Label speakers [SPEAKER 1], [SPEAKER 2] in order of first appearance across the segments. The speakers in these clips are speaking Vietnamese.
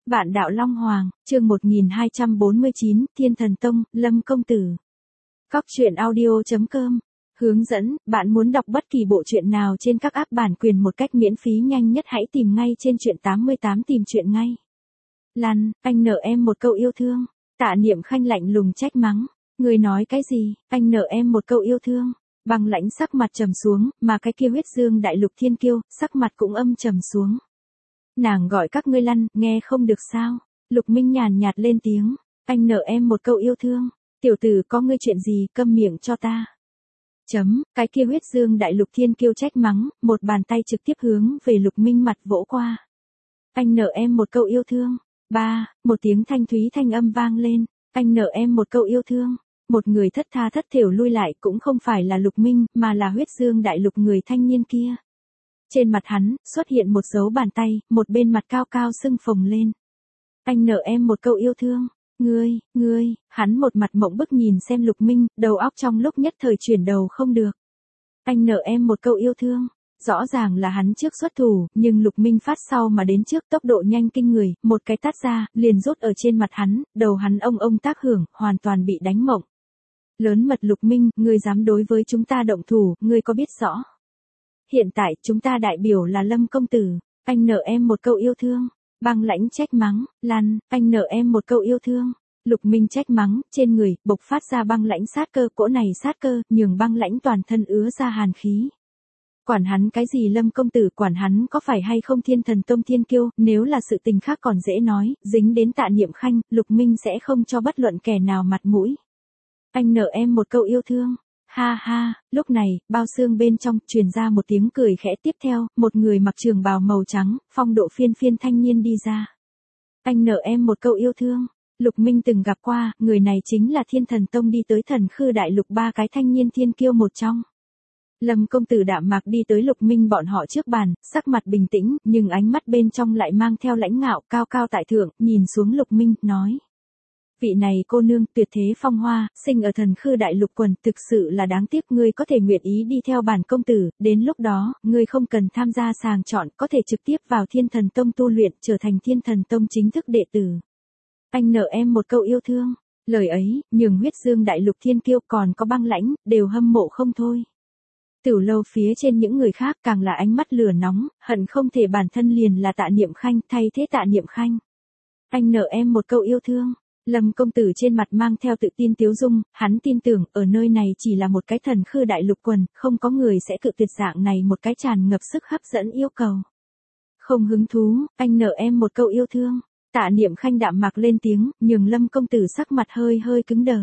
[SPEAKER 1] Vạn đạo Long Hoàng, chương 1249, Thiên Thần Tông, Lâm Công Tử. Cóc truyện audio.com. Hướng dẫn, bạn muốn đọc bất kỳ bộ truyện nào trên các app bản quyền một cách miễn phí nhanh nhất hãy tìm ngay trên truyện 88 tìm truyện ngay. Lăn, anh nợ em một câu yêu thương. Tạ Niệm Khanh lạnh lùng trách mắng. Người nói cái gì, anh nợ em một câu yêu thương. Băng Lãnh sắc mặt trầm xuống, mà cái kia Huyết Dương Đại Lục Thiên Kiêu, sắc mặt cũng âm trầm xuống. Nàng gọi các ngươi lăn, nghe không được sao? Lục Minh nhàn nhạt lên tiếng, anh nợ em một câu yêu thương. Tiểu tử có ngươi chuyện gì, câm miệng cho ta. Cái kia Huyết Dương Đại Lục Thiên Kiêu trách mắng, một bàn tay trực tiếp hướng về Lục Minh mặt vỗ qua. Anh nợ em một câu yêu thương. Một tiếng thanh thúy thanh âm vang lên, anh nợ em một câu yêu thương. Một người thất tha thất thểu lui lại cũng không phải là Lục Minh, mà là Huyết Dương Đại Lục người thanh niên kia. Trên mặt hắn, xuất hiện một dấu bàn tay, một bên mặt cao cao sưng phồng lên. Anh nợ em một câu yêu thương. Ngươi, hắn một mặt mộng bức nhìn xem Lục Minh, đầu óc trong lúc nhất thời chuyển đầu không được. Anh nợ em một câu yêu thương. Rõ ràng là hắn trước xuất thủ, nhưng Lục Minh phát sau mà đến trước tốc độ nhanh kinh người, một cái tát ra, liền rốt ở trên mặt hắn, đầu hắn ông tác hưởng, hoàn toàn bị đánh mộng. Lớn mật Lục Minh, ngươi dám đối với chúng ta động thủ, ngươi có biết rõ. Hiện tại chúng ta đại biểu là Lâm Công Tử, anh nợ em một câu yêu thương. Băng Lãnh trách mắng, lăn, anh nợ em một câu yêu thương. Lục Minh trách mắng, trên người, bộc phát ra Băng Lãnh sát cơ, cỗ này sát cơ, nhường Băng Lãnh toàn thân ứa ra hàn khí. Quản hắn cái gì Lâm Công Tử, quản hắn có phải hay không Thiên Thần Tông Thiên Kiêu, nếu là sự tình khác còn dễ nói, dính đến Tạ Niệm Khanh, Lục Minh sẽ không cho bất luận kẻ nào mặt mũi. Anh nợ em một câu yêu thương. Ha, lúc này, bao xương bên trong, truyền ra một tiếng cười khẽ tiếp theo, một người mặc trường bào màu trắng, phong độ phiên phiên thanh niên đi ra. Anh nợ em một câu yêu thương. Lục Minh từng gặp qua, người này chính là Thiên Thần Tông đi tới Thần Khư Đại Lục ba cái thanh niên thiên kiêu một trong. Lâm Công Tử đạm mạc đi tới Lục Minh bọn họ trước bàn, sắc mặt bình tĩnh, nhưng ánh mắt bên trong lại mang theo lãnh ngạo, cao cao tại thượng, nhìn xuống Lục Minh, nói. Vị này cô nương tuyệt thế phong hoa, sinh ở Thần Khư Đại Lục quần, thực sự là đáng tiếc ngươi có thể nguyện ý đi theo bản công tử, đến lúc đó, ngươi không cần tham gia sàng chọn, có thể trực tiếp vào Thiên Thần Tông tu luyện, trở thành Thiên Thần Tông chính thức đệ tử. Anh nợ em một câu yêu thương, lời ấy, nhường Huyết Dương Đại Lục Thiên Kiêu còn có Băng Lãnh, đều hâm mộ không thôi. Tiểu lâu phía trên những người khác càng là ánh mắt lửa nóng, hận không thể bản thân liền là Tạ Niệm Khanh, thay thế Tạ Niệm Khanh. Anh nợ em một câu yêu thương. Lâm Công Tử trên mặt mang theo tự tin tiếu dung, hắn tin tưởng ở nơi này chỉ là một cái Thần Khư Đại Lục quần, không có người sẽ cự tuyệt dạng này một cái tràn ngập sức hấp dẫn yêu cầu. Không hứng thú, anh nợ em một câu yêu thương. Tạ Niệm Khanh đạm mạc lên tiếng, nhường Lâm Công Tử sắc mặt hơi cứng đờ.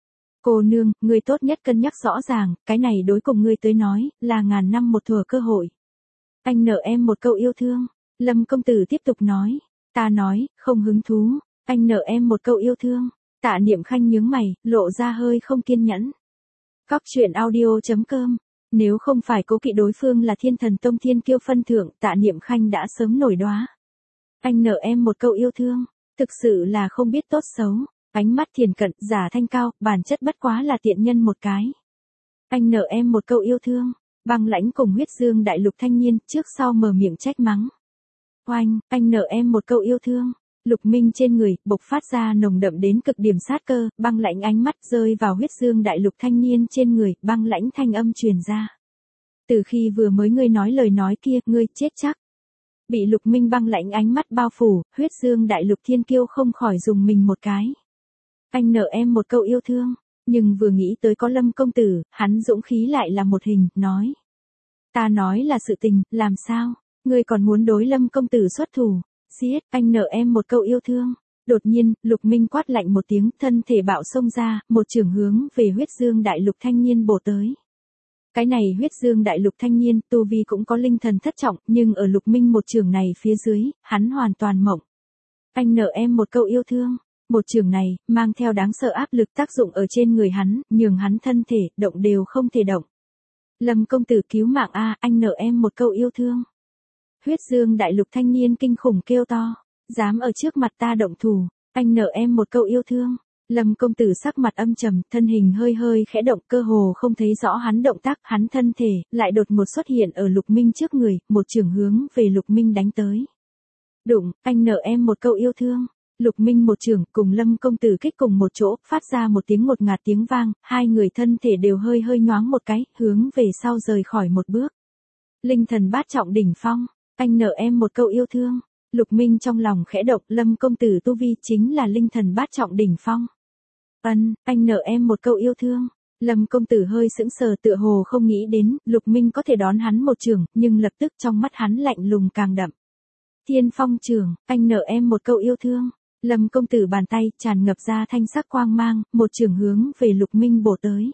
[SPEAKER 1] Cô nương, ngươi tốt nhất cân nhắc rõ ràng, cái này đối cùng ngươi tới nói, là ngàn năm một thuở cơ hội. Anh nợ em một câu yêu thương. Lâm Công Tử tiếp tục nói. Ta nói, không hứng thú. Anh nợ em một câu yêu thương. Tạ Niệm Khanh nhướng mày, lộ ra hơi không kiên nhẫn. Cóc truyện audio.com. Nếu không phải cố kỵ đối phương là Thiên Thần Tông Thiên Kiêu phân thượng, Tạ Niệm Khanh đã sớm nổi đoá. Anh nợ em một câu yêu thương. Thực sự là không biết tốt xấu. Ánh mắt thiền cận, giả thanh cao, bản chất bất quá là tiện nhân một cái. Anh nợ em một câu yêu thương. Băng Lãnh cùng Huyết Dương Đại Lục thanh niên, trước sau mở miệng trách mắng. Oanh, anh nợ em một câu yêu thương. Lục Minh trên người, bộc phát ra nồng đậm đến cực điểm sát cơ, Băng Lãnh ánh mắt rơi vào Huyết Dương Đại Lục thanh niên trên người, Băng Lãnh thanh âm truyền ra. Từ khi vừa mới ngươi nói lời nói kia, ngươi chết chắc. Bị Lục Minh Băng Lãnh ánh mắt bao phủ, Huyết Dương Đại Lục Thiên Kiêu không khỏi dùng mình một cái. Anh nợ em một câu yêu thương, nhưng vừa nghĩ tới có Lâm Công Tử, hắn dũng khí lại là một hình, nói. Ta nói là sự tình, làm sao, ngươi còn muốn đối Lâm Công Tử xuất thủ. Giết, anh nợ em một câu yêu thương. Đột nhiên, Lục Minh quát lạnh một tiếng, thân thể bạo xông ra, một chưởng hướng về Huyết Dương Đại Lục thanh niên bổ tới. Cái này Huyết Dương Đại Lục thanh niên, tu vi cũng có linh thần thất trọng, nhưng ở Lục Minh một chưởng này phía dưới, hắn hoàn toàn mộng. Anh nợ em một câu yêu thương. Một chưởng này, mang theo đáng sợ áp lực tác dụng ở trên người hắn, nhường hắn thân thể, động đều không thể động. Lâm Công Tử cứu mạng a, anh nợ em một câu yêu thương. Huyết Dương Đại Lục thanh niên kinh khủng kêu to, dám ở trước mặt ta động thủ, anh nợ em một câu yêu thương. Lâm Công Tử sắc mặt âm trầm, thân hình hơi khẽ động, cơ hồ không thấy rõ hắn động tác, hắn thân thể lại đột ngột xuất hiện ở Lục Minh trước người, một chưởng hướng về Lục Minh đánh tới. Đụng, anh nợ em một câu yêu thương. Lục Minh một chưởng cùng Lâm công tử kích cùng một chỗ, phát ra một tiếng ngột ngạt tiếng vang, hai người thân thể đều hơi hơi nhoáng một cái, hướng về sau rời khỏi một bước. Linh thần bát trọng đỉnh phong, anh nợ em một câu yêu thương. Lục Minh trong lòng khẽ động, Lâm công tử tu vi chính là linh thần bát trọng đỉnh phong. Anh nợ em một câu yêu thương. Lâm công tử hơi sững sờ tựa hồ không nghĩ đến, Lục Minh có thể đón hắn một chưởng, nhưng lập tức trong mắt hắn lạnh lùng càng đậm. Thiên phong chưởng, anh nợ em một câu yêu thương. Lâm công tử bàn tay tràn ngập ra thanh sắc quang mang, một chưởng hướng về Lục Minh bổ tới.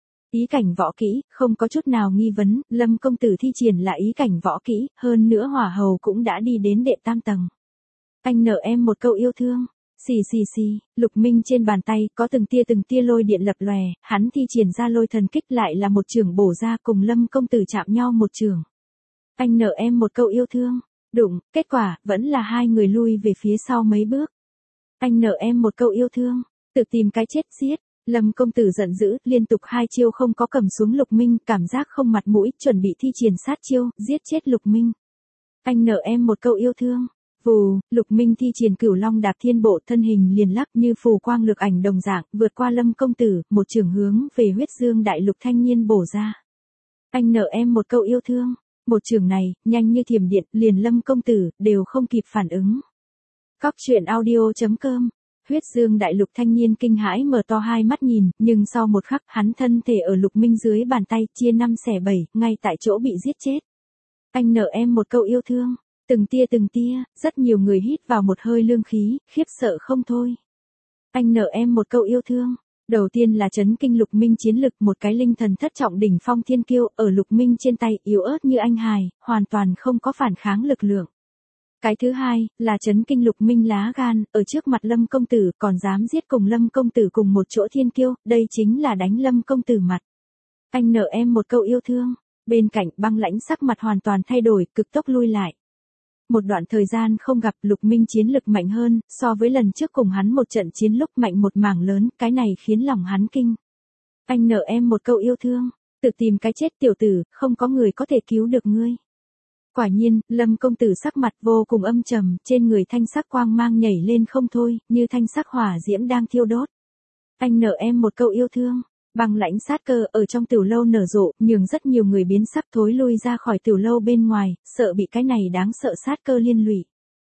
[SPEAKER 1] Ý cảnh võ kỹ, không có chút nào nghi vấn, Lâm công tử thi triển là ý cảnh võ kỹ, hơn nữa hỏa hầu cũng đã đi đến đệ tam tầng. Anh nợ em một câu yêu thương. Xì xì xì, Lục Minh trên bàn tay có từng tia lôi điện lập lòe, hắn thi triển ra lôi thần kích lại là một chưởng bổ ra cùng Lâm công tử chạm nhau một chưởng. Anh nợ em một câu yêu thương. Đụng, kết quả vẫn là hai người lui về phía sau mấy bước. Anh nợ em một câu yêu thương, tự tìm cái chết giết. Lâm công tử giận dữ, liên tục hai chiêu không có cầm xuống Lục Minh, cảm giác không mặt mũi, chuẩn bị thi triển sát chiêu, giết chết Lục Minh. Anh nợ em một câu yêu thương. Vù, Lục Minh thi triển Cửu Long đạp thiên bộ, thân hình liền lắc như phù quang lực ảnh đồng dạng, vượt qua Lâm công tử, một chưởng hướng về huyết dương đại lục thanh niên bổ ra. Anh nợ em một câu yêu thương. Một chưởng này, nhanh như thiểm điện, liền Lâm công tử đều không kịp phản ứng. Cóc truyện audio.com. Huyết dương đại lục thanh niên kinh hãi mở to hai mắt nhìn, nhưng sau một khắc hắn thân thể ở Lục Minh dưới bàn tay chia 5 xẻ 7, ngay tại chỗ bị giết chết. Anh nợ em một câu yêu thương. Từng tia, rất nhiều người hít vào một hơi lương khí, khiếp sợ không thôi. Anh nợ em một câu yêu thương. Đầu tiên là chấn kinh Lục Minh chiến lực, một cái linh thần thất trọng đỉnh phong thiên kiêu ở Lục Minh trên tay yếu ớt như anh hài, hoàn toàn không có phản kháng lực lượng. Cái thứ hai là chấn kinh Lục Minh lá gan, ở trước mặt Lâm công tử còn dám giết cùng Lâm công tử cùng một chỗ thiên kiêu, đây chính là đánh Lâm công tử mặt. Anh nợ em một câu yêu thương. Bên cạnh Băng Lãnh sắc mặt hoàn toàn thay đổi, cực tốc lui lại. Một đoạn thời gian không gặp, Lục Minh chiến lực mạnh hơn, so với lần trước cùng hắn một trận chiến lúc mạnh một mảng lớn, cái này khiến lòng hắn kinh. Anh nợ em một câu yêu thương, tự tìm cái chết tiểu tử, không có người có thể cứu được ngươi. Quả nhiên, Lâm công tử sắc mặt vô cùng âm trầm, trên người thanh sắc quang mang nhảy lên không thôi, như thanh sắc hỏa diễm đang thiêu đốt. Anh nợ em một câu yêu thương. Băng Lãnh sát cơ ở trong tiểu lâu nở rộ, nhường rất nhiều người biến sắc thối lui ra khỏi tiểu lâu bên ngoài, sợ bị cái này đáng sợ sát cơ liên lụy.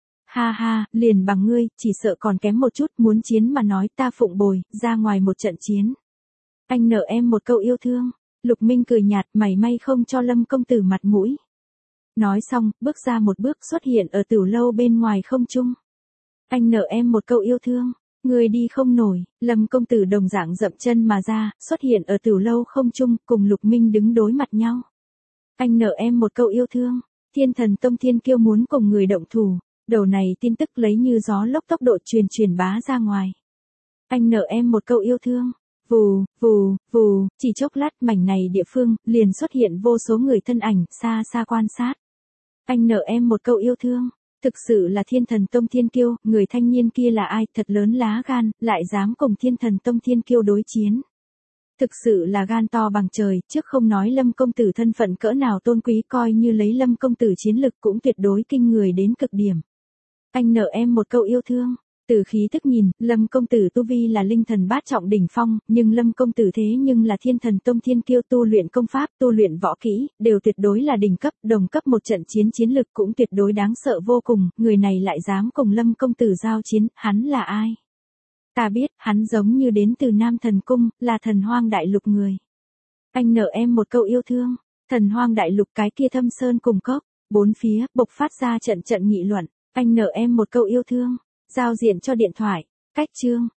[SPEAKER 1] Ha ha, liền bằng ngươi, chỉ sợ còn kém một chút, muốn chiến mà nói ta phụng bồi, ra ngoài một trận chiến. Anh nợ em một câu yêu thương. Lục Minh cười nhạt, mảy may không cho Lâm công tử mặt mũi. Nói xong, bước ra một bước xuất hiện ở tiểu lâu bên ngoài không trung. Anh nợ em một câu yêu thương. Người đi không nổi, Lâm công tử đồng dạng dậm chân mà ra, xuất hiện ở tiểu lâu không trung, cùng Lục Minh đứng đối mặt nhau. Anh nợ em một câu yêu thương. Thiên thần tông thiên kiêu muốn cùng người động thủ, đầu này tin tức lấy như gió lốc tốc độ truyền bá ra ngoài. Anh nợ em một câu yêu thương. Vù, vù, vù, chỉ chốc lát mảnh này địa phương, liền xuất hiện vô số người thân ảnh, xa xa quan sát. Anh nợ em một câu yêu thương. Thực sự là thiên thần tông thiên kiêu, người thanh niên kia là ai, thật lớn lá gan, lại dám cùng thiên thần tông thiên kiêu đối chiến. Thực sự là gan to bằng trời, trước không nói Lâm công tử thân phận cỡ nào tôn quý, coi như lấy Lâm công tử chiến lực cũng tuyệt đối kinh người đến cực điểm. Anh nợ em một câu yêu thương. Từ khí thức nhìn, Lâm công tử tu vi là linh thần bát trọng đỉnh phong, nhưng Lâm công tử thế nhưng là thiên thần tông thiên kiêu, tu luyện công pháp, tu luyện võ kỹ, đều tuyệt đối là đỉnh cấp, đồng cấp một trận chiến chiến lực cũng tuyệt đối đáng sợ vô cùng, người này lại dám cùng Lâm công tử giao chiến, hắn là ai? Ta biết, hắn giống như đến từ Nam Thần Cung, là thần hoang đại lục người. Anh nợ em một câu yêu thương. Thần hoang đại lục cái kia thâm sơn cùng cốc, bốn phía, bộc phát ra trận nghị luận. Anh nợ em một câu yêu thương. Giao diện cho điện thoại. Cách chương.